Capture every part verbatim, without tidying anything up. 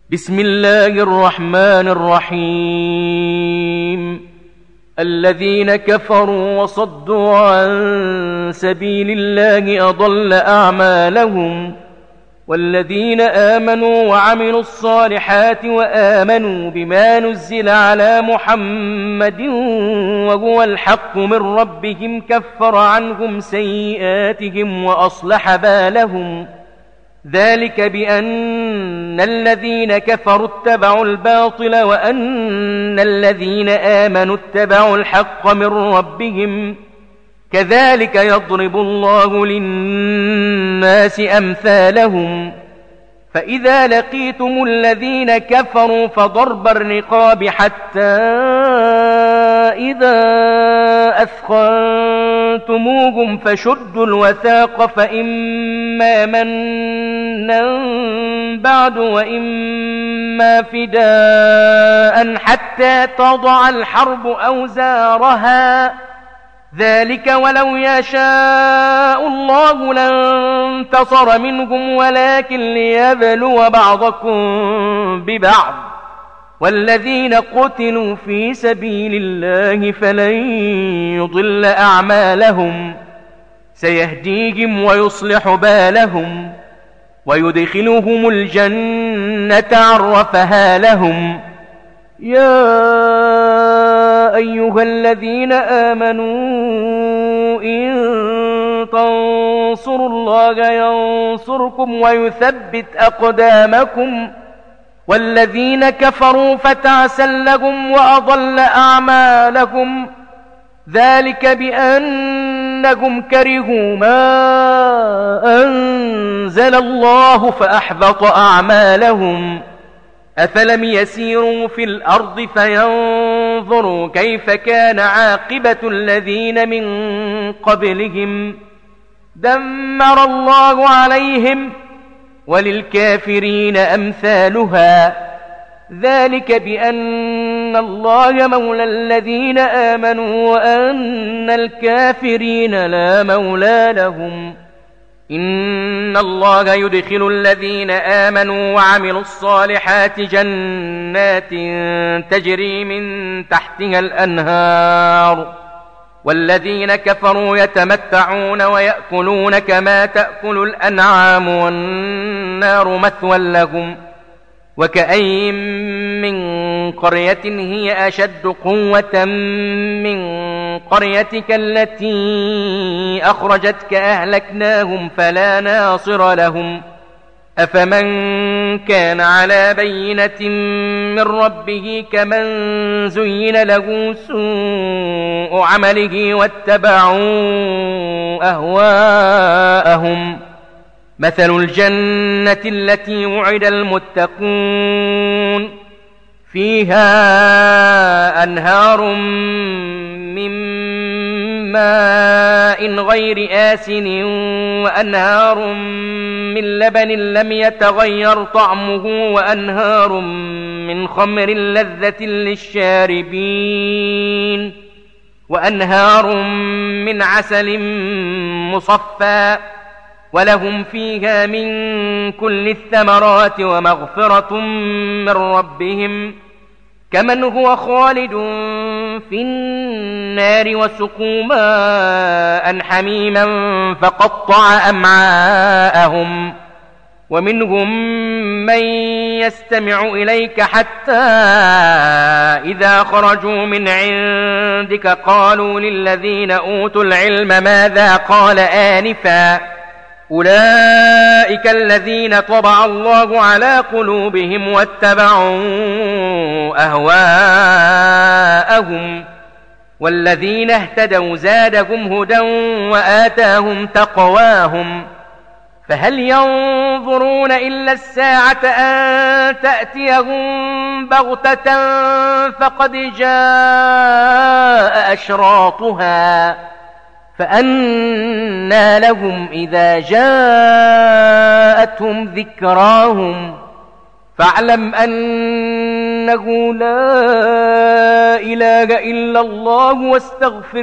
بسم الله الرحمن الرحيم. الذين كفروا وصدوا عن سبيل الله أضل أعمالهم، والذين آمنوا وعملوا الصالحات وآمنوا بما نزل على محمد وهو الحق من ربهم كفر عنهم سيئاتهم وأصلح بالهم. ذلك بأن الذين كفروا اتبعوا الباطل وأن الذين آمنوا اتبعوا الحق من ربهم. كذلك يضرب الله للناس أمثالهم. فإذا لقيتم الذين كفروا فضرب الرقاب حتى إذا أثخنتموهم فشدوا الوثاق، فإما منا بعد وإما فداء حتى تضع الحرب أوزارها. ذلك ولو يشاء الله لانتصر منهم ولكن ليبلو بعضكم ببعض. والذين قتلوا في سبيل الله فلن يضل أعمالهم، سيهديهم ويصلح بالهم ويدخلهم الجنة عرفها لهم. يا أيها الذين آمنوا إن تنصروا الله ينصركم ويثبت أقدامكم. والذين كفروا فتعسا لهم وأضل أعمالهم. ذلك بأنهم كرهوا ما أنزل الله فأحبط أعمالهم. أفلم يسيروا في الأرض فينظروا كيف كان عاقبة الذين من قبلهم. دمر الله عليهم وللكافرين أمثالها. ذلك بأن الله مولى الذين آمنوا وأن الكافرين لا مولى لهم. إن الله يدخل الذين آمنوا وعملوا الصالحات جنات تجري من تحتها الأنهار، والذين كفروا يتمتعون ويأكلون كما تأكل الأنعام والنار مثوى لهم. وكأين من قرية هي أشد قوة من قريتك التي أخرجتك أهلكناهم فلا ناصر لهم. أفمن كان على بينة من ربه كمن زين له سوء عمله واتبعوا أهواءهم. مثل الجنة التي وعد المتقون فيها أنهار من ماء غير آسن وأنهار من لبن لم يتغير طعمه وأنهار من خمر لذة للشاربين وأنهار من عسل مصفى ولهم فيها من كل الثمرات ومغفرة من ربهم. كمن هو خالد في النار وسقوا ماء حميما فقطع أمعاءهم. ومنهم من يستمع إليك حتى إذا خرجوا من عندك قالوا للذين أوتوا العلم ماذا قال آنفا. أولئك الذين طبع الله على قلوبهم واتبعوا أهواءهم. والذين اهتدوا زادهم هدى وآتاهم تقواهم. فهل ينظرون إلا الساعة أن تأتيهم بغتة فقد جاء أشراطها. فأنى لهم إذا جاءتهم ذكراهم. فاعلم أنه لا إله إلا الله واستغفر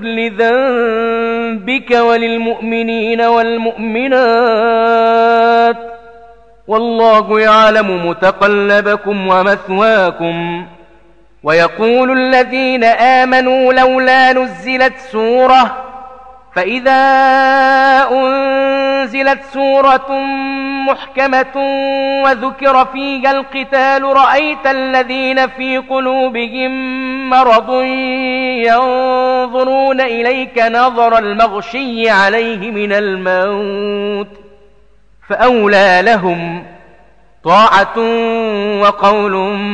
لذنبك وللمؤمنين والمؤمنات والله يعلم متقلبكم ومثواكم. ويقول الذين آمنوا لولا نزلت سورة، فإذا أنزلت سورة محكمة وذكر فيها القتال رأيت الذين في قلوبهم مرض ينظرون إليك نظر المغشي عليه من الموت، فأولى لهم طاعة وقول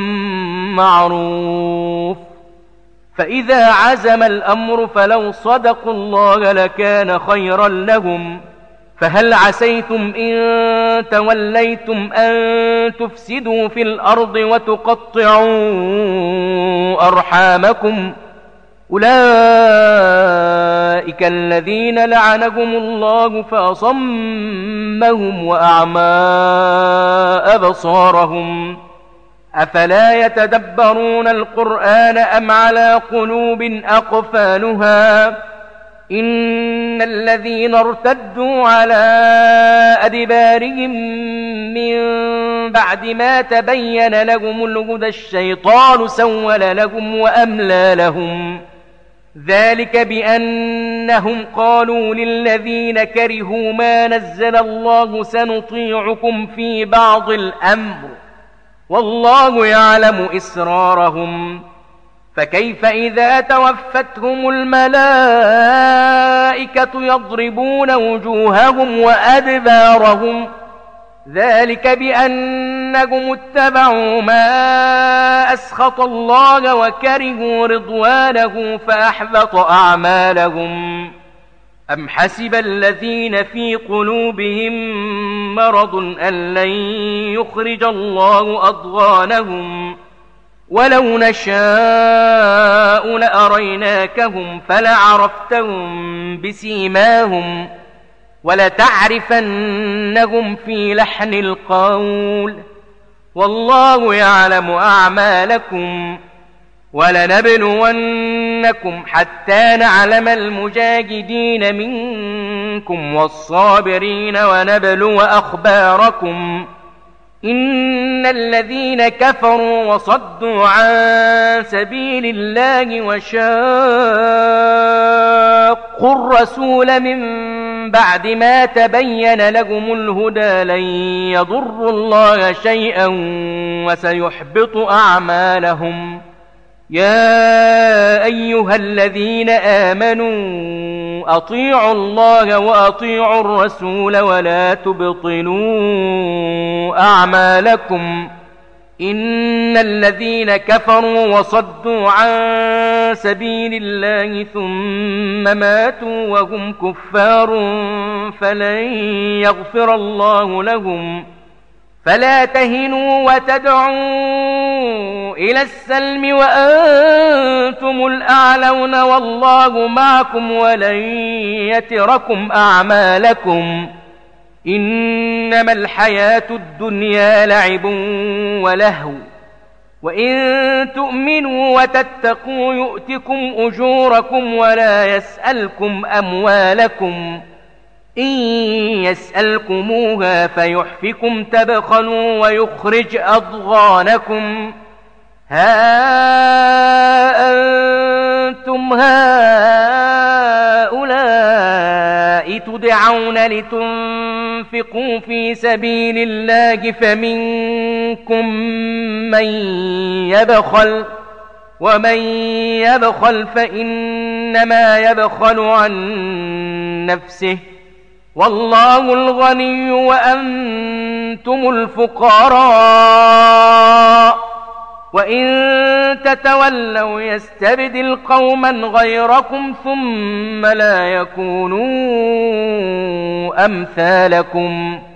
معروف. فإذا عزم الأمر فلو صدقوا الله لكان خيرا لهم. فهل عسيتم إن توليتم أن تفسدوا في الأرض وتقطعوا أرحامكم؟ أولئك الذين لعنهم الله فأصمهم وأعمى أبصارهم. أفلا يتدبرون القرآن أم على قلوب أقفالها؟ إن الذين ارتدوا على أدبارهم من بعد ما تبين لهم الهدى الشيطان سول لهم وأملى لهم. ذلك بأنهم قالوا للذين كرهوا ما نزل الله سنطيعكم في بعض الأمر والله يعلم إسرارهم. فكيف إذا توفتهم الملائكة يضربون وجوههم وأدبارهم؟ ذلك بأنهم اتبعوا ما أسخط الله وكرهوا رضوانه فأحبط أعمالهم. أم حسب الذين في قلوبهم مرض أن لن يخرج الله أضغانهم؟ ولو نشاء لأريناكهم فلعرفتهم بسيماهم ولتعرفنهم في لحن القول والله يعلم أعمالكم. ولنبلونكم حتى نعلم المجاهدين منكم والصابرين ونبلو أخباركم. إن الذين كفروا وصدوا عن سبيل الله وشاقوا الرسول من بعد ما تبين لهم الهدى لن يضروا الله شيئا وسيحبط أعمالهم. يا أيها الذين آمنوا أطيعوا الله وأطيعوا الرسول ولا تبطلوا أعمالكم. إن الذين كفروا وصدوا عن سبيل الله ثم ماتوا وهم كفار فلن يغفر الله لهم. فلا تهنوا وتدعوا إلى السلم وأنتم الأعلون والله معكم ولن يتركم أعمالكم. إنما الحياة الدنيا لعب ولهو وإن تؤمنوا وتتقوا يؤتكم أجوركم ولا يسألكم أموالكم. إن يسألكموها فيحفكم تبخلوا ويخرج أضغانكم. ها أنتم هؤلاء تدعون لتنفقوا في سبيل الله فمنكم من يبخل ومن يبخل فإنما يبخل عن نفسه والله الغني وأنتم الفقراء. وإن تتولوا يستبدل قوما غيركم ثم لا يكونوا أمثالكم.